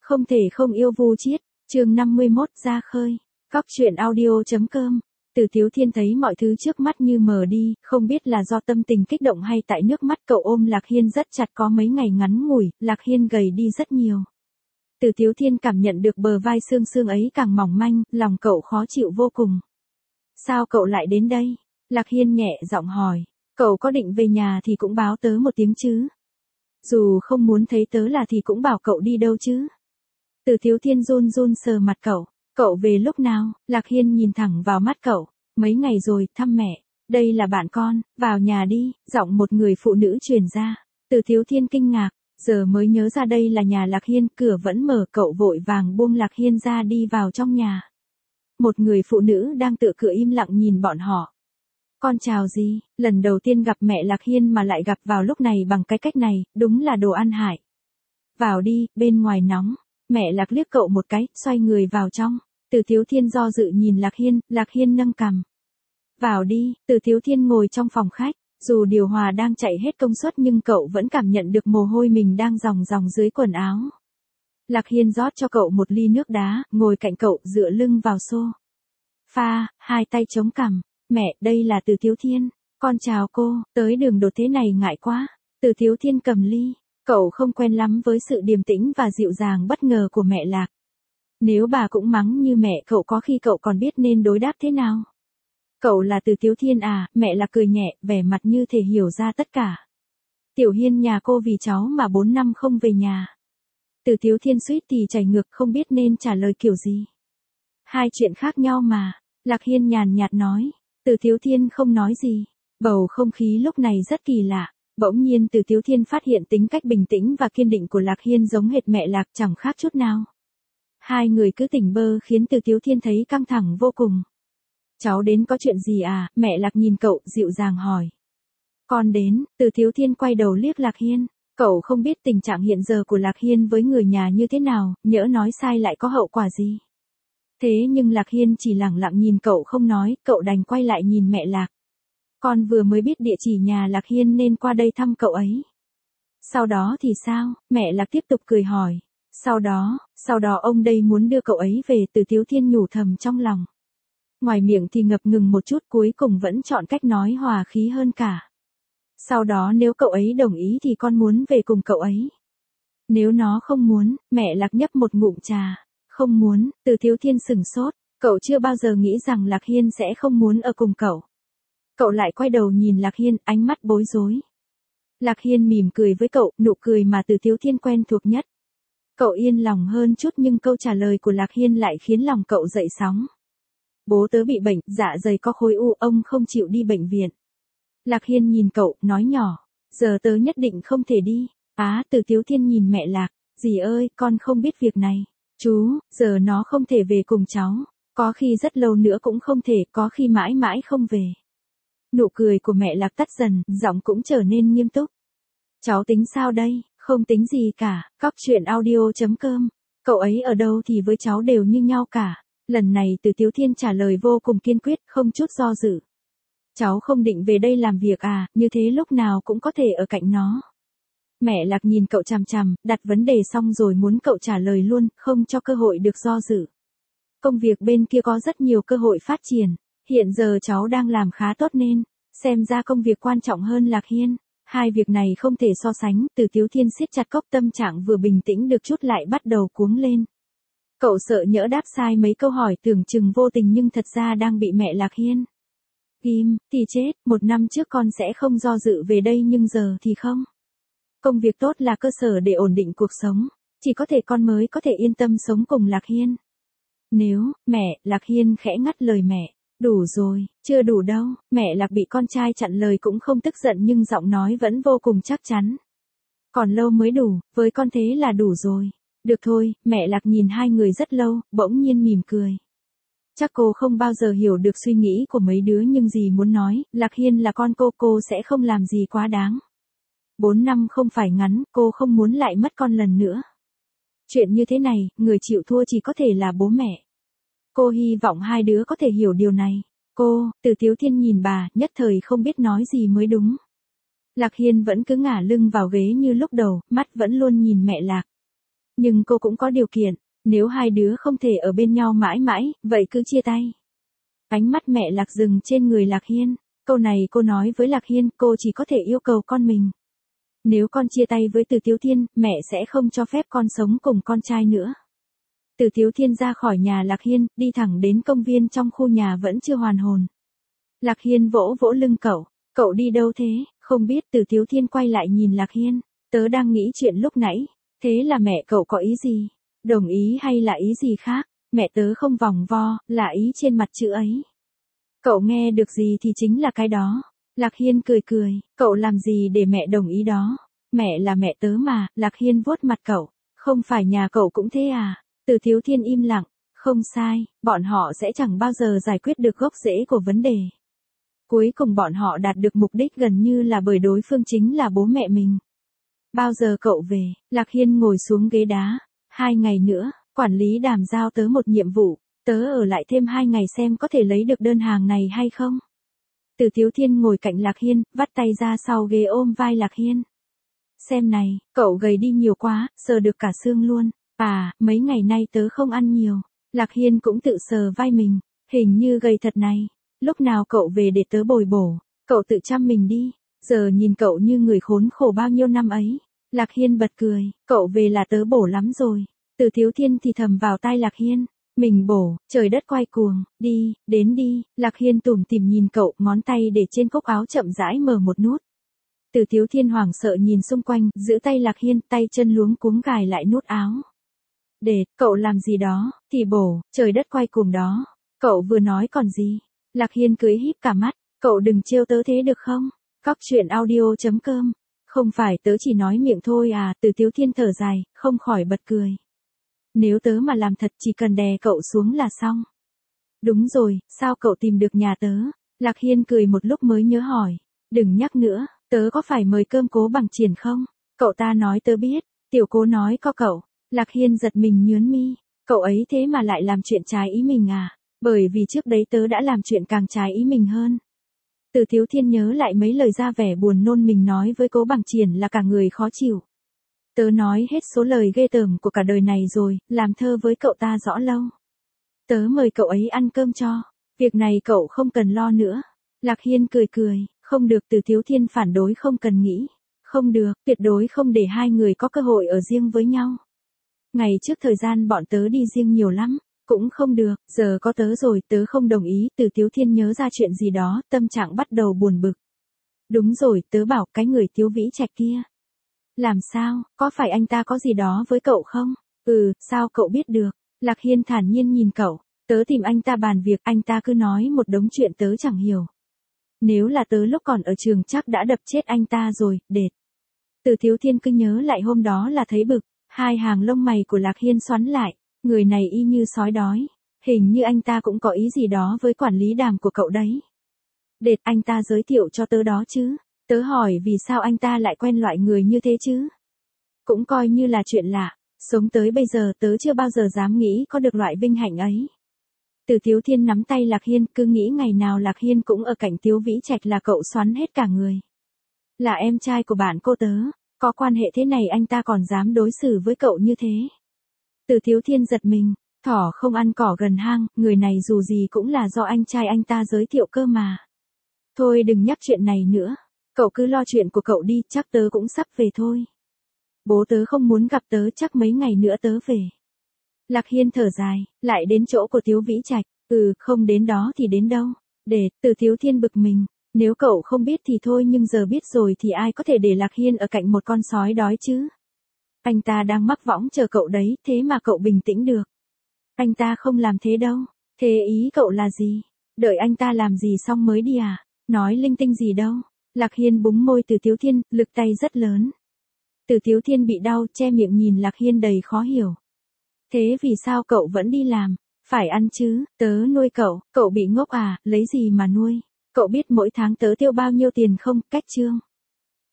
Không thể không yêu Vu Chiết, chương 51 ra khơi. Cóc truyện audio.com. Từ Tiếu Thiên thấy mọi thứ trước mắt như mờ đi, không biết là do tâm tình kích động hay tại nước mắt cậu ôm Lạc Hiên rất chặt có mấy ngày ngắn ngủi, Lạc Hiên gầy đi rất nhiều. Từ Tiếu Thiên cảm nhận được bờ vai xương xương ấy càng mỏng manh, lòng cậu khó chịu vô cùng. Sao cậu lại đến đây? Lạc Hiên nhẹ giọng hỏi, cậu có định về nhà thì cũng báo tớ một tiếng chứ? Dù không muốn thấy tớ là thì cũng bảo cậu đi đâu chứ? Từ Tiếu Thiên run run sờ mặt cậu về lúc nào? Lạc Hiên nhìn thẳng vào mắt cậu, mấy ngày rồi, thăm mẹ, đây là bạn con, vào nhà đi, giọng một người phụ nữ truyền ra. Từ Tiếu Thiên kinh ngạc, giờ mới nhớ ra đây là nhà Lạc Hiên, cửa vẫn mở, cậu vội vàng buông Lạc Hiên ra đi vào trong nhà. Một người phụ nữ đang tựa cửa im lặng nhìn bọn họ. Con chào gì, lần đầu tiên gặp mẹ Lạc Hiên mà lại gặp vào lúc này bằng cái cách này, đúng là đồ ăn hại. Vào đi, bên ngoài nóng. Mẹ Lạc liếc cậu một cái, xoay người vào trong. Từ Tiếu Thiên do dự nhìn Lạc Hiên nâng cằm. Vào đi, Từ Tiếu Thiên ngồi trong phòng khách, dù điều hòa đang chạy hết công suất nhưng cậu vẫn cảm nhận được mồ hôi mình đang ròng ròng dưới quần áo. Lạc Hiên rót cho cậu một ly nước đá, ngồi cạnh cậu dựa lưng vào sofa, hai tay chống cằm. Mẹ, đây là Từ Tiếu Thiên, con chào cô, tới đường đột thế này ngại quá. Từ Tiếu Thiên cầm ly. Cậu không quen lắm với sự điềm tĩnh và dịu dàng bất ngờ của mẹ Lạc. Nếu bà cũng mắng như mẹ cậu có khi cậu còn biết nên đối đáp thế nào. Cậu là Từ Tiếu Thiên à? Mẹ Lạc cười nhẹ, vẻ mặt như thể hiểu ra tất cả. Tiểu Hiên nhà cô vì cháu mà 4 năm không về nhà. Từ Tiếu Thiên suýt thì chảy ngược không biết nên trả lời kiểu gì. Hai chuyện khác nhau mà. Lạc Hiên nhàn nhạt nói. Từ Tiếu Thiên không nói gì. Bầu không khí lúc này rất kỳ lạ. Bỗng nhiên Từ Tiếu Thiên phát hiện tính cách bình tĩnh và kiên định của Lạc Hiên giống hệt mẹ Lạc, chẳng khác chút nào. Hai người cứ tỉnh bơ khiến Từ Tiếu Thiên thấy căng thẳng vô cùng. Cháu đến có chuyện gì à? Mẹ Lạc nhìn cậu, dịu dàng hỏi. Con đến. Từ Tiếu Thiên quay đầu liếc Lạc Hiên. Cậu không biết tình trạng hiện giờ của Lạc Hiên với người nhà như thế nào, nhỡ nói sai lại có hậu quả gì. Thế nhưng Lạc Hiên chỉ lẳng lặng nhìn cậu không nói, cậu đành quay lại nhìn mẹ Lạc. Con vừa mới biết địa chỉ nhà Lạc Hiên nên qua đây thăm cậu ấy. Sau đó thì sao? Mẹ Lạc tiếp tục cười hỏi. Sau đó ông đây muốn đưa cậu ấy về. Từ Tiếu Thiên nhủ thầm trong lòng. Ngoài miệng thì ngập ngừng một chút, cuối cùng vẫn chọn cách nói hòa khí hơn cả. Sau đó nếu cậu ấy đồng ý thì con muốn về cùng cậu ấy. Nếu nó không muốn, mẹ Lạc nhấp một ngụm trà. Không muốn. Từ Tiếu Thiên sửng sốt. Cậu chưa bao giờ nghĩ rằng Lạc Hiên sẽ không muốn ở cùng cậu. Cậu lại quay đầu nhìn Lạc Hiên, ánh mắt bối rối. Lạc Hiên mỉm cười với cậu, nụ cười mà Từ Tiếu Thiên quen thuộc nhất. Cậu yên lòng hơn chút nhưng câu trả lời của Lạc Hiên lại khiến lòng cậu dậy sóng. Bố tớ bị bệnh, dạ dày có khối u, ông không chịu đi bệnh viện. Lạc Hiên nhìn cậu, nói nhỏ. Giờ tớ nhất định không thể đi. Từ Tiếu Thiên nhìn mẹ Lạc. Dì ơi, con không biết việc này. Chú, giờ nó không thể về cùng cháu. Có khi rất lâu nữa cũng không thể, có khi mãi mãi không về. Nụ cười của mẹ Lạc tắt dần, giọng cũng trở nên nghiêm túc. Cháu tính sao đây? Không tính gì cả. Cóc truyện audio.com. Cậu ấy ở đâu thì với cháu đều như nhau cả. Lần này Từ Tiếu Thiên trả lời vô cùng kiên quyết, không chút do dự. Cháu không định về đây làm việc à? Như thế lúc nào cũng có thể ở cạnh nó. Mẹ Lạc nhìn cậu chằm chằm, đặt vấn đề xong rồi muốn cậu trả lời luôn, không cho cơ hội được do dự. Công việc bên kia có rất nhiều cơ hội phát triển. Hiện giờ cháu đang làm khá tốt nên, xem ra công việc quan trọng hơn Lạc Hiên. Hai việc này không thể so sánh. Từ Tiếu Thiên siết chặt cốc, tâm trạng vừa bình tĩnh được chút lại bắt đầu cuống lên. Cậu sợ nhỡ đáp sai mấy câu hỏi tưởng chừng vô tình nhưng thật ra đang bị mẹ Lạc Hiên ghim, thì chết. 1 năm trước con sẽ không do dự về đây nhưng giờ thì không. Công việc tốt là cơ sở để ổn định cuộc sống. Chỉ có thể con mới có thể yên tâm sống cùng Lạc Hiên. Nếu, mẹ, Lạc Hiên khẽ ngắt lời mẹ. Đủ rồi, chưa đủ đâu. Mẹ Lạc bị con trai chặn lời cũng không tức giận nhưng giọng nói vẫn vô cùng chắc chắn. Còn lâu mới đủ, với con thế là đủ rồi. Được thôi. Mẹ Lạc nhìn hai người rất lâu, bỗng nhiên mỉm cười. Chắc cô không bao giờ hiểu được suy nghĩ của mấy đứa nhưng dì muốn nói, Lạc Hiên là con cô sẽ không làm gì quá đáng. 4 năm không phải ngắn, cô không muốn lại mất con lần nữa. Chuyện như thế này, người chịu thua chỉ có thể là bố mẹ. Cô hy vọng hai đứa có thể hiểu điều này. Từ Tiếu Thiên nhìn bà, nhất thời không biết nói gì mới đúng. Lạc Hiên vẫn cứ ngả lưng vào ghế như lúc đầu, mắt vẫn luôn nhìn mẹ Lạc. Nhưng cô cũng có điều kiện, nếu hai đứa không thể ở bên nhau mãi mãi, vậy cứ chia tay. Ánh mắt mẹ Lạc dừng trên người Lạc Hiên, câu này cô nói với Lạc Hiên, cô chỉ có thể yêu cầu con mình. Nếu con chia tay với Từ Tiếu Thiên, mẹ sẽ không cho phép con sống cùng con trai nữa. Từ Tiếu Thiên ra khỏi nhà Lạc Hiên, đi thẳng đến công viên trong khu nhà vẫn chưa hoàn hồn. Lạc Hiên vỗ vỗ lưng cậu đi đâu thế, không biết. Từ Tiếu Thiên quay lại nhìn Lạc Hiên, tớ đang nghĩ chuyện lúc nãy, thế là mẹ cậu có ý gì? Đồng ý hay là ý gì khác? Mẹ tớ không vòng vo, là ý trên mặt chữ ấy. Cậu nghe được gì thì chính là cái đó. Lạc Hiên cười, cậu làm gì để mẹ đồng ý đó? Mẹ là mẹ tớ mà. Lạc Hiên vuốt mặt cậu, không phải nhà cậu cũng thế à? Từ Tiếu Thiên im lặng, không sai, bọn họ sẽ chẳng bao giờ giải quyết được gốc rễ của vấn đề. Cuối cùng bọn họ đạt được mục đích gần như là bởi đối phương chính là bố mẹ mình. Bao giờ cậu về? Lạc Hiên ngồi xuống ghế đá. 2 ngày nữa, quản lý Đàm giao tớ một nhiệm vụ, tớ ở lại thêm 2 ngày xem có thể lấy được đơn hàng này hay không. Từ Tiếu Thiên ngồi cạnh Lạc Hiên, vắt tay ra sau ghế ôm vai Lạc Hiên. Xem này, cậu gầy đi nhiều quá, sờ được cả xương luôn. À, mấy ngày nay tớ không ăn nhiều. Lạc Hiên cũng tự sờ vai mình, hình như gầy thật này. Lúc nào cậu về để tớ bồi bổ, cậu tự chăm mình đi. Giờ nhìn cậu như người khốn khổ bao nhiêu năm ấy. Lạc Hiên bật cười, cậu về là tớ bổ lắm rồi. Từ Tiếu Thiên thì thầm vào tai Lạc Hiên, mình bổ, trời đất quay cuồng, đi, đến đi. Lạc Hiên tủm tỉm nhìn cậu, ngón tay để trên cúc áo chậm rãi mở một nút. Từ Tiếu Thiên hoảng sợ nhìn xung quanh, giữ tay Lạc Hiên, tay chân luống cuống gài lại nút áo. Để, cậu làm gì đó, thì bổ, trời đất quay cuồng đó. Cậu vừa nói còn gì? Lạc Hiên cười híp cả mắt, cậu đừng trêu tớ thế được không? Cóc truyện audio.com. Không phải tớ chỉ nói miệng thôi à? Từ Tiếu Thiên thở dài, không khỏi bật cười. Nếu tớ mà làm thật chỉ cần đè cậu xuống là xong. Đúng rồi, sao cậu tìm được nhà tớ? Lạc Hiên cười một lúc mới nhớ hỏi. Đừng nhắc nữa, tớ có phải mời cơm Cố Bằng Triển không? Cậu ta nói tớ biết, tiểu Cố nói có cậu. Lạc Hiên giật mình nhướng mi. Cậu ấy thế mà lại làm chuyện trái ý mình à? Bởi vì trước đấy tớ đã làm chuyện càng trái ý mình hơn. Từ Tiếu Thiên nhớ lại mấy lời ra vẻ buồn nôn mình nói với Cố Bằng Triển là cả người khó chịu. Tớ nói hết số lời ghê tởm của cả đời này rồi, làm thơ với cậu ta rõ lâu. Tớ mời cậu ấy ăn cơm cho. Việc này cậu không cần lo nữa. Lạc Hiên cười, không được. Từ Tiếu Thiên phản đối không cần nghĩ. Không được, tuyệt đối không để hai người có cơ hội ở riêng với nhau. Ngày trước thời gian bọn tớ đi riêng nhiều lắm. Cũng không được, giờ có tớ rồi, tớ không đồng ý. Từ Tiếu Thiên nhớ ra chuyện gì đó, tâm trạng bắt đầu buồn bực. Đúng rồi, tớ bảo cái người Tiếu Vĩ Trạch kia. Làm sao, có phải anh ta có gì đó với cậu không? Sao cậu biết được? Lạc Hiên thản nhiên nhìn cậu, tớ tìm anh ta bàn việc, anh ta cứ nói một đống chuyện tớ chẳng hiểu. Nếu là tớ lúc còn ở trường chắc đã đập chết anh ta rồi, đệt. Từ Tiếu Thiên cứ nhớ lại hôm đó là thấy bực, hai hàng lông mày của Lạc Hiên xoắn lại, người này y như sói đói, hình như anh ta cũng có ý gì đó với quản lý Đàm của cậu đấy. Đệt, anh ta giới thiệu cho tớ đó chứ. Tớ hỏi vì sao anh ta lại quen loại người như thế chứ? Cũng coi như là chuyện lạ, sống tới bây giờ tớ chưa bao giờ dám nghĩ có được loại vinh hạnh ấy. Từ Tiếu Thiên nắm tay Lạc Hiên, cứ nghĩ ngày nào Lạc Hiên cũng ở cạnh Tiếu Vĩ Trạch là cậu xoắn hết cả người. Là em trai của bạn cô tớ, có quan hệ thế này anh ta còn dám đối xử với cậu như thế. Từ Tiếu Thiên giật mình, thỏ không ăn cỏ gần hang, người này dù gì cũng là do anh trai anh ta giới thiệu cơ mà. Thôi đừng nhắc chuyện này nữa. Cậu cứ lo chuyện của cậu đi, chắc tớ cũng sắp về thôi. Bố tớ không muốn gặp tớ, chắc mấy ngày nữa tớ về. Lạc Hiên thở dài, lại đến chỗ của Tiếu Vĩ Trạch. Không đến đó thì đến đâu? Để, Từ Tiếu Thiên bực mình. Nếu cậu không biết thì thôi, nhưng giờ biết rồi thì ai có thể để Lạc Hiên ở cạnh một con sói đói chứ? Anh ta đang mắc võng chờ cậu đấy, thế mà cậu bình tĩnh được. Anh ta không làm thế đâu. Thế ý cậu là gì? Đợi anh ta làm gì xong mới đi à? Nói linh tinh gì đâu. Lạc Hiên búng môi Từ Tiếu Thiên, lực tay rất lớn. Từ Tiếu Thiên bị đau, che miệng nhìn Lạc Hiên đầy khó hiểu. Thế vì sao cậu vẫn đi làm? Phải ăn chứ, tớ nuôi cậu bị ngốc à, lấy gì mà nuôi? Cậu biết mỗi tháng tớ tiêu bao nhiêu tiền không? Cách chương.